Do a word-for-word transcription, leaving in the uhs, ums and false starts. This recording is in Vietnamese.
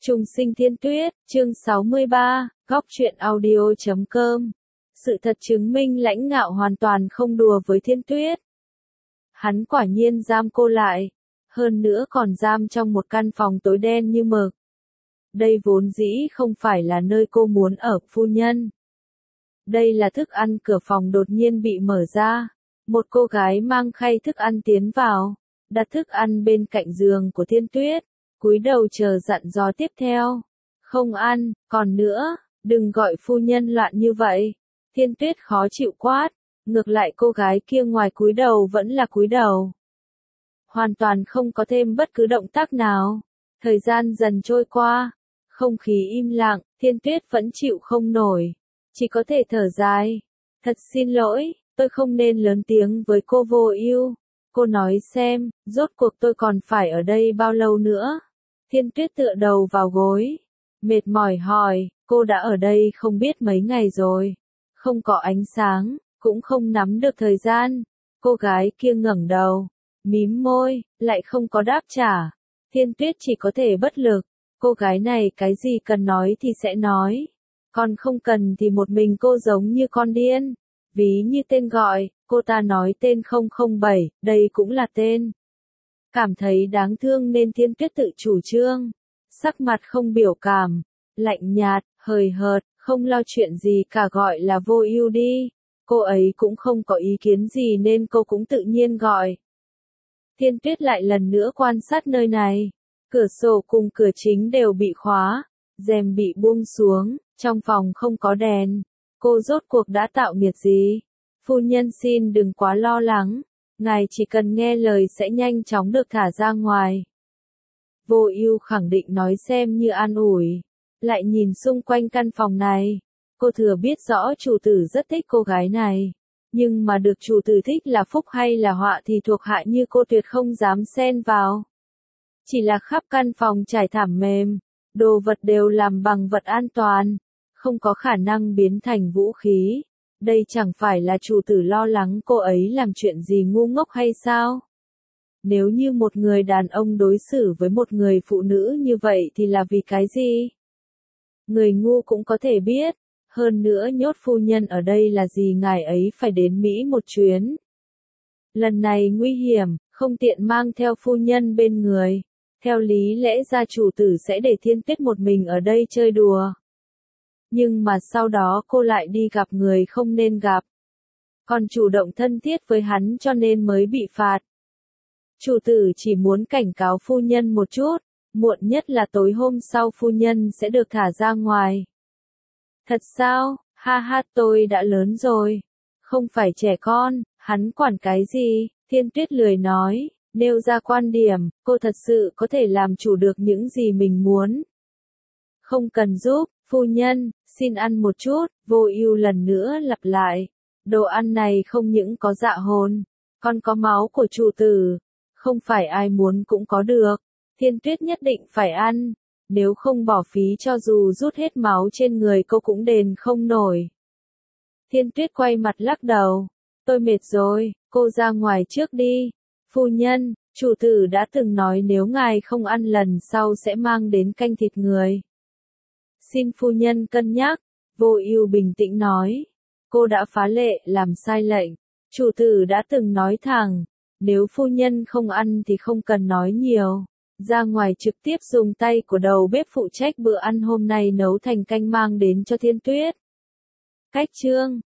Trùng sinh Thiên Tuyết, chương sáu mươi ba, góc truyện audio chấm com. Sự thật chứng minh Lãnh Ngạo hoàn toàn không đùa với Thiên Tuyết. Hắn quả nhiên giam cô lại, hơn nữa còn giam trong một căn phòng tối đen như mực. Đây vốn dĩ không phải là nơi cô muốn ở, phu nhân. Đây là thức ăn. Cửa phòng đột nhiên bị mở ra. Một cô gái mang khay thức ăn tiến vào, đặt thức ăn bên cạnh giường của Thiên Tuyết, cúi đầu chờ dặn dò tiếp theo. Không ăn, còn nữa, đừng gọi phu nhân loạn như vậy. Thiên Tuyết khó chịu quát, ngược lại cô gái kia ngoài cúi đầu vẫn là cúi đầu. Hoàn toàn không có thêm bất cứ động tác nào. Thời gian dần trôi qua, không khí im lặng, Thiên Tuyết vẫn chịu không nổi, chỉ có thể thở dài. Thật xin lỗi, tôi không nên lớn tiếng với cô Vô Ưu. Cô nói xem, rốt cuộc tôi còn phải ở đây bao lâu nữa? Thiên Tuyết tựa đầu vào gối, mệt mỏi hỏi, cô đã ở đây không biết mấy ngày rồi. Không có ánh sáng, cũng không nắm được thời gian. Cô gái kia ngẩng đầu, mím môi, lại không có đáp trả. Thiên Tuyết chỉ có thể bất lực. Cô gái này cái gì cần nói thì sẽ nói, còn không cần thì một mình cô giống như con điên. Ví như tên gọi, cô ta nói tên không không bảy, đây cũng là tên. Cảm thấy đáng thương nên Thiên Tuyết tự chủ trương, sắc mặt không biểu cảm, lạnh nhạt, hời hợt, không lo chuyện gì cả, gọi là Vô Ưu đi. Cô ấy cũng không có ý kiến gì nên cô cũng tự nhiên gọi. Thiên Tuyết lại lần nữa quan sát nơi này. Cửa sổ cùng cửa chính đều bị khóa, rèm bị buông xuống, trong phòng không có đèn. Cô rốt cuộc đã tạo nghiệp gì? Phu nhân xin đừng quá lo lắng, ngài chỉ cần nghe lời sẽ nhanh chóng được thả ra ngoài. Vô Ưu khẳng định nói xem như an ủi, lại nhìn xung quanh căn phòng này. Cô thừa biết rõ chủ tử rất thích cô gái này, nhưng mà được chủ tử thích là phúc hay là họa thì thuộc hạ như cô tuyệt không dám xen vào. Chỉ là khắp căn phòng trải thảm mềm, đồ vật đều làm bằng vật an toàn, không có khả năng biến thành vũ khí. Đây chẳng phải là chủ tử lo lắng cô ấy làm chuyện gì ngu ngốc hay sao? Nếu như một người đàn ông đối xử với một người phụ nữ như vậy thì là vì cái gì? Người ngu cũng có thể biết, hơn nữa nhốt phu nhân ở đây là gì ngài ấy phải đến Mỹ một chuyến. Lần này nguy hiểm, không tiện mang theo phu nhân bên người. Theo lý lẽ ra chủ tử sẽ để Thiên Tuyết một mình ở đây chơi đùa. Nhưng mà sau đó cô lại đi gặp người không nên gặp. Còn chủ động thân thiết với hắn cho nên mới bị phạt. Chủ tử chỉ muốn cảnh cáo phu nhân một chút, muộn nhất là tối hôm sau phu nhân sẽ được thả ra ngoài. Thật sao? Ha ha, tôi đã lớn rồi. Không phải trẻ con, hắn quản cái gì? Thiên Tuyết lười nói, nêu ra quan điểm, cô thật sự có thể làm chủ được những gì mình muốn. Không cần giúp, phu nhân, xin ăn một chút. Vô Ưu lần nữa lặp lại. Đồ ăn này không những có dạ hồn, còn có máu của chủ tử. Không phải ai muốn cũng có được. Thiên Tuyết nhất định phải ăn. Nếu không bỏ phí cho dù rút hết máu trên người cô cũng đền không nổi. Thiên Tuyết quay mặt lắc đầu. Tôi mệt rồi, cô ra ngoài trước đi. Phu nhân, chủ tử đã từng nói nếu ngài không ăn lần sau sẽ mang đến canh thịt người. Xin phu nhân cân nhắc. Vô Ưu bình tĩnh nói. Cô đã phá lệ làm sai lệnh. Chủ tử đã từng nói thẳng, nếu phu nhân không ăn thì không cần nói nhiều. Ra ngoài trực tiếp dùng tay của đầu bếp phụ trách bữa ăn hôm nay nấu thành canh mang đến cho Thiên Tuyết. Cách chương